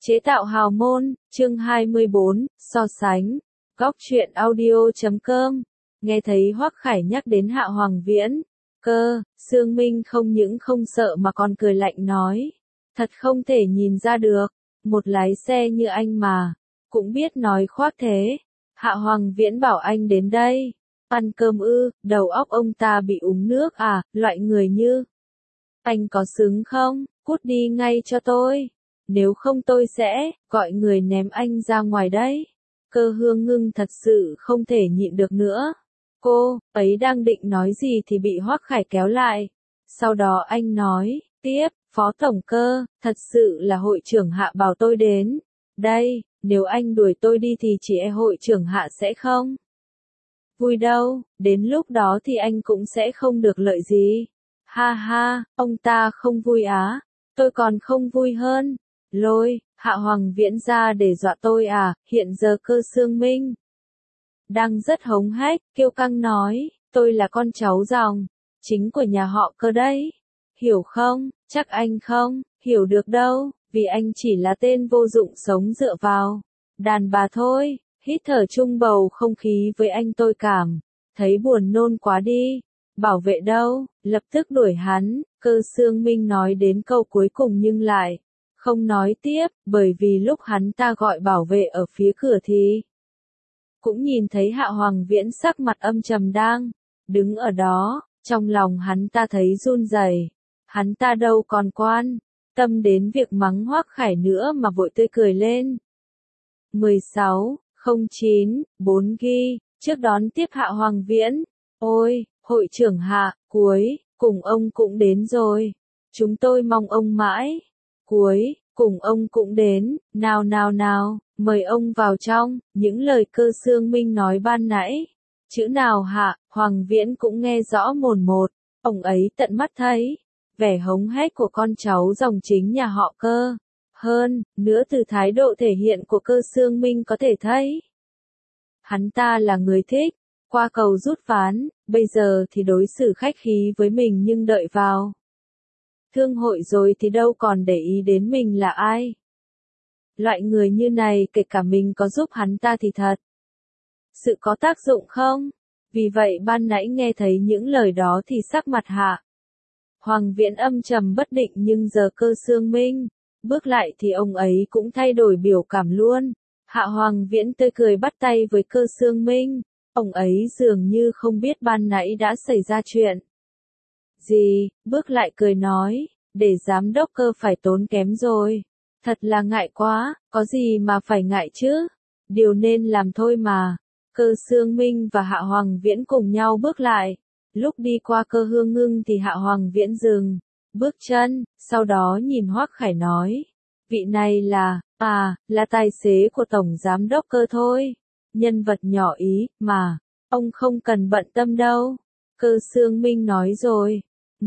Chế tạo hào môn, chương 24, so sánh. Góc truyện audio.com. Nghe thấy Hoắc Khải nhắc đến Hạ Hoàng Viễn. Sương Minh không những không sợ mà còn cười lạnh nói. Thật không thể nhìn ra được. Một lái xe như anh mà. Cũng biết nói khoác thế. Hạ Hoàng Viễn bảo anh đến đây. Ăn cơm ư, đầu óc ông ta bị uống nước à, loại người như. Anh có xứng không, cút đi ngay cho tôi. Nếu không tôi sẽ gọi người ném anh ra ngoài đấy. Cơ Hương Ngưng thật sự không thể nhịn được nữa. Cô ấy đang định nói gì thì bị Hoắc Khải kéo lại. Sau đó anh nói tiếp, Phó Tổng Cơ, thật sự là hội trưởng Hạ bảo tôi đến. Đây, nếu anh đuổi tôi đi thì chỉ e hội trưởng Hạ sẽ không vui đâu, đến lúc đó thì anh cũng sẽ không được lợi gì. Ha ha, ông ta không vui á, tôi còn không vui hơn. Lôi, Hạ Hoàng Viễn ra để dọa tôi à, hiện giờ Cơ Sương Minh đang rất hống hách, kiêu căng nói, tôi là con cháu dòng chính của nhà họ Cơ đấy. Hiểu không, chắc anh không hiểu được đâu, vì anh chỉ là tên vô dụng sống dựa vào đàn bà thôi. Hít thở chung bầu không khí với anh tôi cảm thấy buồn nôn quá đi. Bảo vệ đâu, lập tức đuổi hắn. Cơ Sương Minh nói đến câu cuối cùng nhưng lại không nói tiếp, bởi vì lúc hắn ta gọi bảo vệ ở phía cửa thì cũng nhìn thấy Hạ Hoàng Viễn sắc mặt âm trầm đang đứng ở đó, trong lòng hắn ta thấy run rẩy. Hắn ta đâu còn quan tâm đến việc mắng Hoắc Khải nữa mà vội tươi cười lên. 1609, ghi, trước đón tiếp Hạ Hoàng Viễn. Ôi, hội trưởng Hạ, cuối cùng ông cũng đến rồi. Chúng tôi mong ông mãi. Cuối cùng ông cũng đến, nào nào nào, mời ông vào trong. Những lời Cơ Sương Minh nói ban nãy, chữ nào Hạ Hoàng Viễn cũng nghe rõ mồn một. Ông ấy tận mắt thấy vẻ hống hách của con cháu dòng chính nhà họ Cơ. Hơn nữa từ thái độ thể hiện của Cơ Sương Minh có thể thấy hắn ta là người thích qua cầu rút ván, bây giờ thì đối xử khách khí với mình nhưng đợi vào thương hội rồi thì đâu còn để ý đến mình là ai. Loại người như này kể cả mình có giúp hắn ta thì thật sự có tác dụng không? Vì vậy ban nãy nghe thấy những lời đó thì sắc mặt Hạ Hoàng Viễn âm trầm bất định, nhưng giờ Cơ Sương Minh bước lại thì ông ấy cũng thay đổi biểu cảm luôn. Hạ Hoàng Viễn tươi cười bắt tay với Cơ Sương Minh. Ông ấy dường như không biết ban nãy đã xảy ra chuyện gì, bước lại cười nói, để giám đốc Cơ phải tốn kém rồi. Thật là ngại quá, có gì mà phải ngại chứ, điều nên làm thôi mà. Cơ Sương Minh và Hạ Hoàng Viễn cùng nhau bước lại. Lúc đi qua Cơ Hương Ngưng thì Hạ Hoàng Viễn dừng bước chân, sau đó nhìn Hoắc Khải nói, vị này là tài xế của Tổng Giám đốc Cơ thôi, nhân vật nhỏ ý, mà, ông không cần bận tâm đâu. Cơ Sương Minh nói rồi.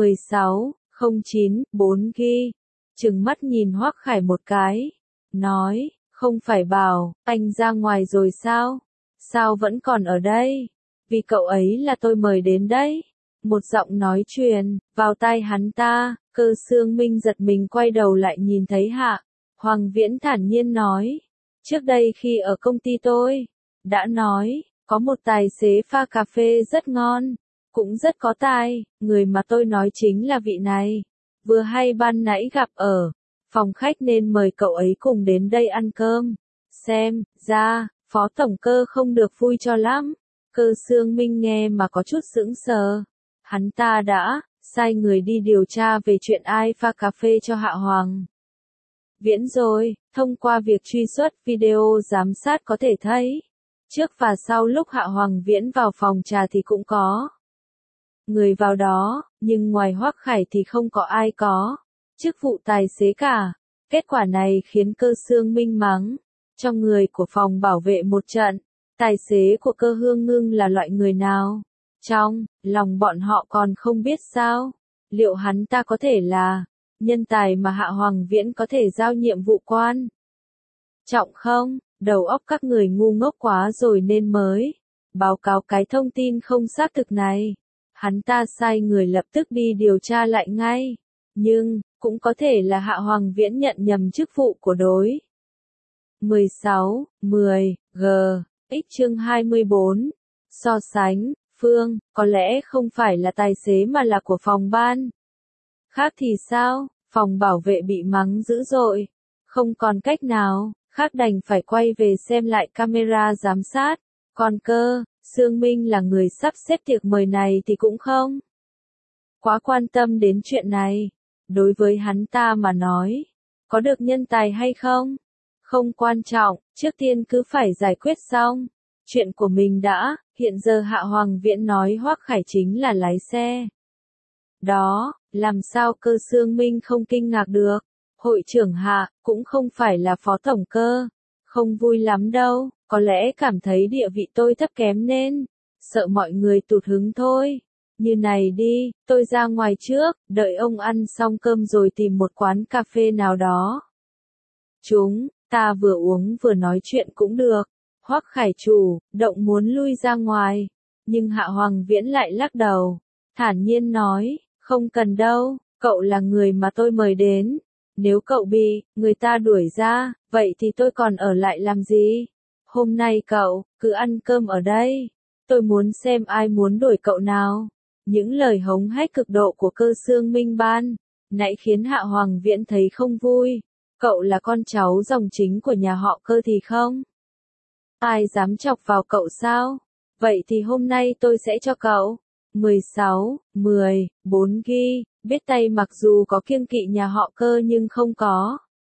1609, ghi, trừng mắt nhìn Hoắc Khải một cái, nói, không phải bảo anh ra ngoài rồi sao? Sao vẫn còn ở đây? Vì cậu ấy là tôi mời đến đấy. Một giọng nói truyền vào tai hắn ta. Cơ Sương Minh giật mình quay đầu lại nhìn thấy Hạ Hoàng Viễn thản nhiên nói, trước đây khi ở công ty tôi đã nói, có một tài xế pha cà phê rất ngon, cũng rất có tài, người mà tôi nói chính là vị này. Vừa hay ban nãy gặp ở phòng khách nên mời cậu ấy cùng đến đây ăn cơm. Xem ra Phó Tổng Cơ không được vui cho lắm. Cơ Sương Minh nghe mà có chút sững sờ. Hắn ta đã sai người đi điều tra về chuyện ai pha cà phê cho Hạ Hoàng Viễn rồi. Thông qua việc truy xuất video giám sát có thể thấy, trước và sau lúc Hạ Hoàng Viễn vào phòng trà thì cũng có người vào đó, nhưng ngoài Hoắc Khải thì không có ai có chức vụ tài xế cả. Kết quả này khiến Cơ Sương Minh mắng trong người của phòng bảo vệ một trận. Tài xế của Cơ Hương Ngưng là loại người nào? Trong lòng bọn họ còn không biết sao? Liệu hắn ta có thể là nhân tài mà Hạ Hoàng Viễn có thể giao nhiệm vụ quan trọng không? Đầu óc các người ngu ngốc quá rồi nên mới báo cáo cái thông tin không xác thực này. Hắn ta sai người lập tức đi điều tra lại ngay. Nhưng cũng có thể là Hạ Hoàng Viễn nhận nhầm chức vụ của đối 16, 10, g, x chương 24. So sánh, Phương, có lẽ không phải là tài xế mà là của phòng ban. Khác thì sao, phòng bảo vệ bị mắng dữ dội. Không còn cách nào, khác đành phải quay về xem lại camera giám sát. Còn cơ, Sương Minh là người sắp xếp tiệc mời này thì cũng không quá quan tâm đến chuyện này. Đối với hắn ta mà nói, có được nhân tài hay không? Không quan trọng, trước tiên cứ phải giải quyết xong chuyện của mình đã. Hiện giờ Hạ Hoàng Viễn nói Hoắc Khải chính là lái xe. Đó, làm sao cơ Sương Minh không kinh ngạc được. Hội trưởng Hạ, cũng không phải là phó tổng cơ. Không vui lắm đâu, có lẽ cảm thấy địa vị tôi thấp kém nên sợ mọi người tụt hứng thôi. Như này đi, tôi ra ngoài trước, đợi ông ăn xong cơm rồi tìm một quán cà phê nào đó. Chúng ta vừa uống vừa nói chuyện cũng được. Hoắc Khải chủ động muốn lui ra ngoài, nhưng Hạ Hoàng Viễn lại lắc đầu, thản nhiên nói, không cần đâu, cậu là người mà tôi mời đến. Nếu cậu bị người ta đuổi ra, vậy thì tôi còn ở lại làm gì? Hôm nay cậu cứ ăn cơm ở đây. Tôi muốn xem ai muốn đuổi cậu nào. Những lời hống hách cực độ của cơ Sương Minh ban nãy khiến Hạ Hoàng Viễn thấy không vui. Cậu là con cháu dòng chính của nhà họ Cơ thì không? Ai dám chọc vào cậu sao? Vậy thì hôm nay tôi sẽ cho cậu 16, 10, 4 ghi, biết tay mặc dù có kiêng kỵ nhà họ Cơ nhưng không có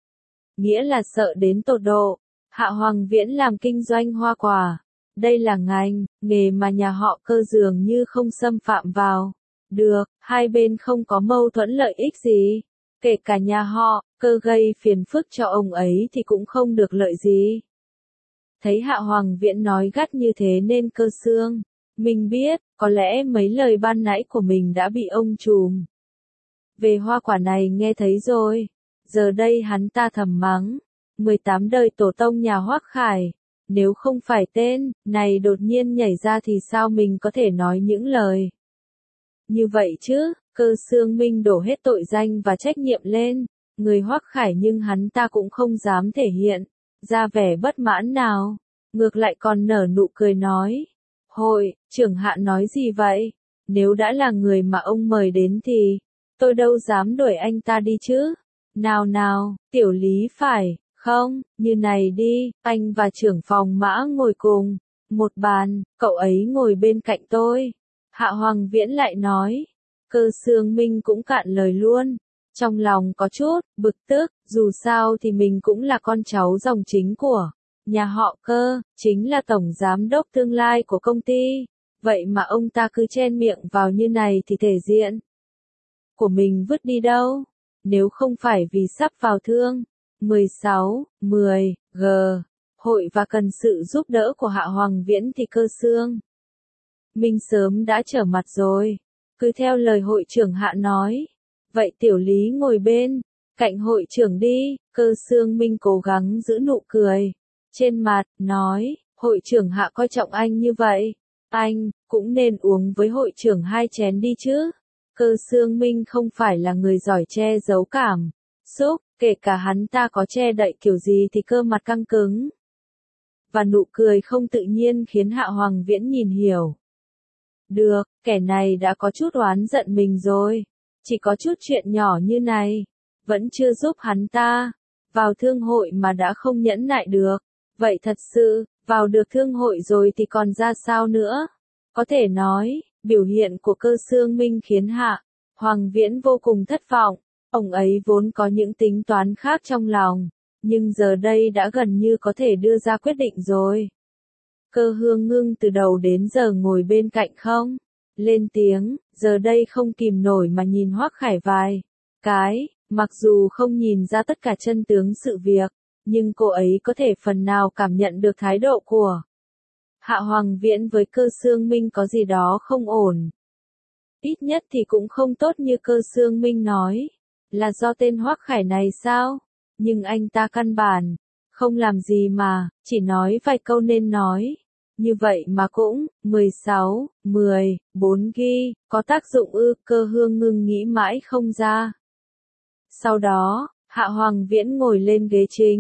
nghĩa là sợ đến tột độ. Hạ Hoàng Viễn làm kinh doanh hoa quả. Đây là ngành, nghề mà nhà họ Cơ dường như không xâm phạm vào. Được, hai bên không có mâu thuẫn lợi ích gì. Kể cả nhà họ Cơ gây phiền phức cho ông ấy thì cũng không được lợi gì. Thấy Hạ Hoàng Viễn nói gắt như thế nên cơ Sương Minh biết, có lẽ mấy lời ban nãy của mình đã bị ông trùm về hoa quả này nghe thấy rồi. Giờ đây hắn ta thầm mắng, 18 đời tổ tông nhà Hoắc Khải, nếu không phải tên này đột nhiên nhảy ra thì sao mình có thể nói những lời như vậy chứ? Cơ Sương Minh đổ hết tội danh và trách nhiệm lên người Hoắc Khải nhưng hắn ta cũng không dám thể hiện ra vẻ bất mãn nào, ngược lại còn nở nụ cười nói, hội trưởng Hạ nói gì vậy? Nếu đã là người mà ông mời đến thì tôi đâu dám đuổi anh ta đi chứ. Nào nào, tiểu Lý phải không? Như này đi, anh và trưởng phòng Mã ngồi cùng một bàn, cậu ấy ngồi bên cạnh tôi. Hạ Hoàng Viễn lại nói. Cơ Sương Minh cũng cạn lời luôn. Trong lòng có chút bực tức, dù sao thì mình cũng là con cháu dòng chính của nhà họ Cơ, chính là tổng giám đốc tương lai của công ty. Vậy mà ông ta cứ chen miệng vào như này thì thể diện của mình vứt đi đâu? Nếu không phải vì sắp vào thương 16, 10, g, hội và cần sự giúp đỡ của Hạ Hoàng Viễn thì Cơ Sương Minh sớm đã trở mặt rồi. Cứ theo lời hội trưởng Hạ nói. Vậy tiểu Lý ngồi bên cạnh hội trưởng đi. Cơ Sương Minh cố gắng giữ nụ cười trên mặt, nói, hội trưởng Hạ coi trọng anh như vậy, anh cũng nên uống với hội trưởng 2 chén đi chứ. Cơ Sương Minh không phải là người giỏi che giấu cảm xúc, kể cả hắn ta có che đậy kiểu gì thì cơ mặt căng cứng và nụ cười không tự nhiên khiến Hạ Hoàng Viễn nhìn hiểu được, kẻ này đã có chút oán giận mình rồi. Chỉ có chút chuyện nhỏ như này vẫn chưa giúp hắn ta vào thương hội mà đã không nhẫn nại được. Vậy thật sự vào được thương hội rồi thì còn ra sao nữa? Có thể nói, biểu hiện của Cơ Sương Minh khiến Hạ Hoàng Viễn vô cùng thất vọng. Ông ấy vốn có những tính toán khác trong lòng, nhưng giờ đây đã gần như có thể đưa ra quyết định rồi. Cơ Hương Ngưng từ đầu đến giờ ngồi bên cạnh không lên tiếng, giờ đây không kìm nổi mà nhìn Hoắc Khải vài cái, mặc dù không nhìn ra tất cả chân tướng sự việc, nhưng cô ấy có thể phần nào cảm nhận được thái độ của Hạ Hoàng Viễn với Cơ Sương Minh có gì đó không ổn. Ít nhất thì cũng không tốt như Cơ Sương Minh nói, là do tên Hoắc Khải này sao? Nhưng anh ta căn bản không làm gì mà, chỉ nói vài câu nên nói. Như vậy mà cũng 16, 10, 4 ghi, có tác dụng ư? Cơ Hương Ngưng nghĩ mãi không ra. Sau đó, Hạ Hoàng Viễn ngồi lên ghế chính,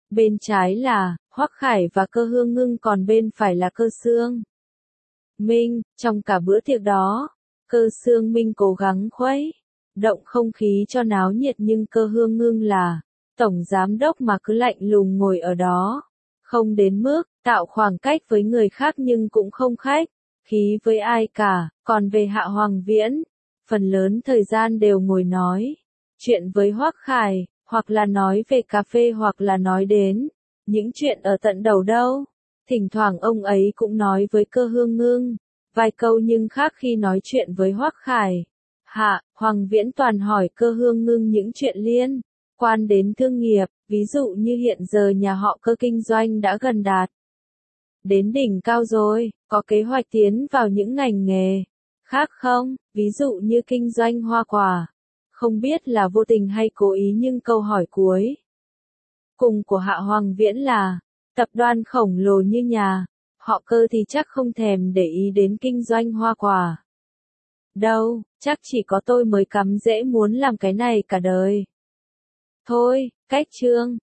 Bên trái là Hoắc Khải và Cơ Hương Ngưng, còn bên phải là Cơ Sương Minh. Trong cả bữa tiệc đó, Cơ Sương Minh cố gắng khuấy động không khí cho náo nhiệt, nhưng Cơ Hương Ngưng là tổng giám đốc mà cứ lạnh lùng ngồi ở đó, không đến mức tạo khoảng cách với người khác nhưng cũng không khách khí với ai cả. Còn về Hạ Hoàng Viễn, phần lớn thời gian đều ngồi nói chuyện với Hoắc Khải, hoặc là nói về cà phê hoặc là nói đến những chuyện ở tận đầu đâu. Thỉnh thoảng ông ấy cũng nói với Cơ Hương Ngưng vài câu, nhưng khác khi nói chuyện với Hoắc Khải, Hạ Hoàng Viễn toàn hỏi Cơ Hương Ngưng những chuyện liên quan đến thương nghiệp, ví dụ như hiện giờ nhà họ Cơ kinh doanh đã gần đạt đến đỉnh cao rồi, có kế hoạch tiến vào những ngành nghề khác không, ví dụ như kinh doanh hoa quả. Không biết là vô tình hay cố ý, nhưng câu hỏi cuối cùng của Hạ Hoàng Viễn là, tập đoàn khổng lồ như nhà họ Cơ thì chắc không thèm để ý đến kinh doanh hoa quả đâu, chắc chỉ có tôi mới cắm rễ muốn làm cái này cả đời thôi. Cách chương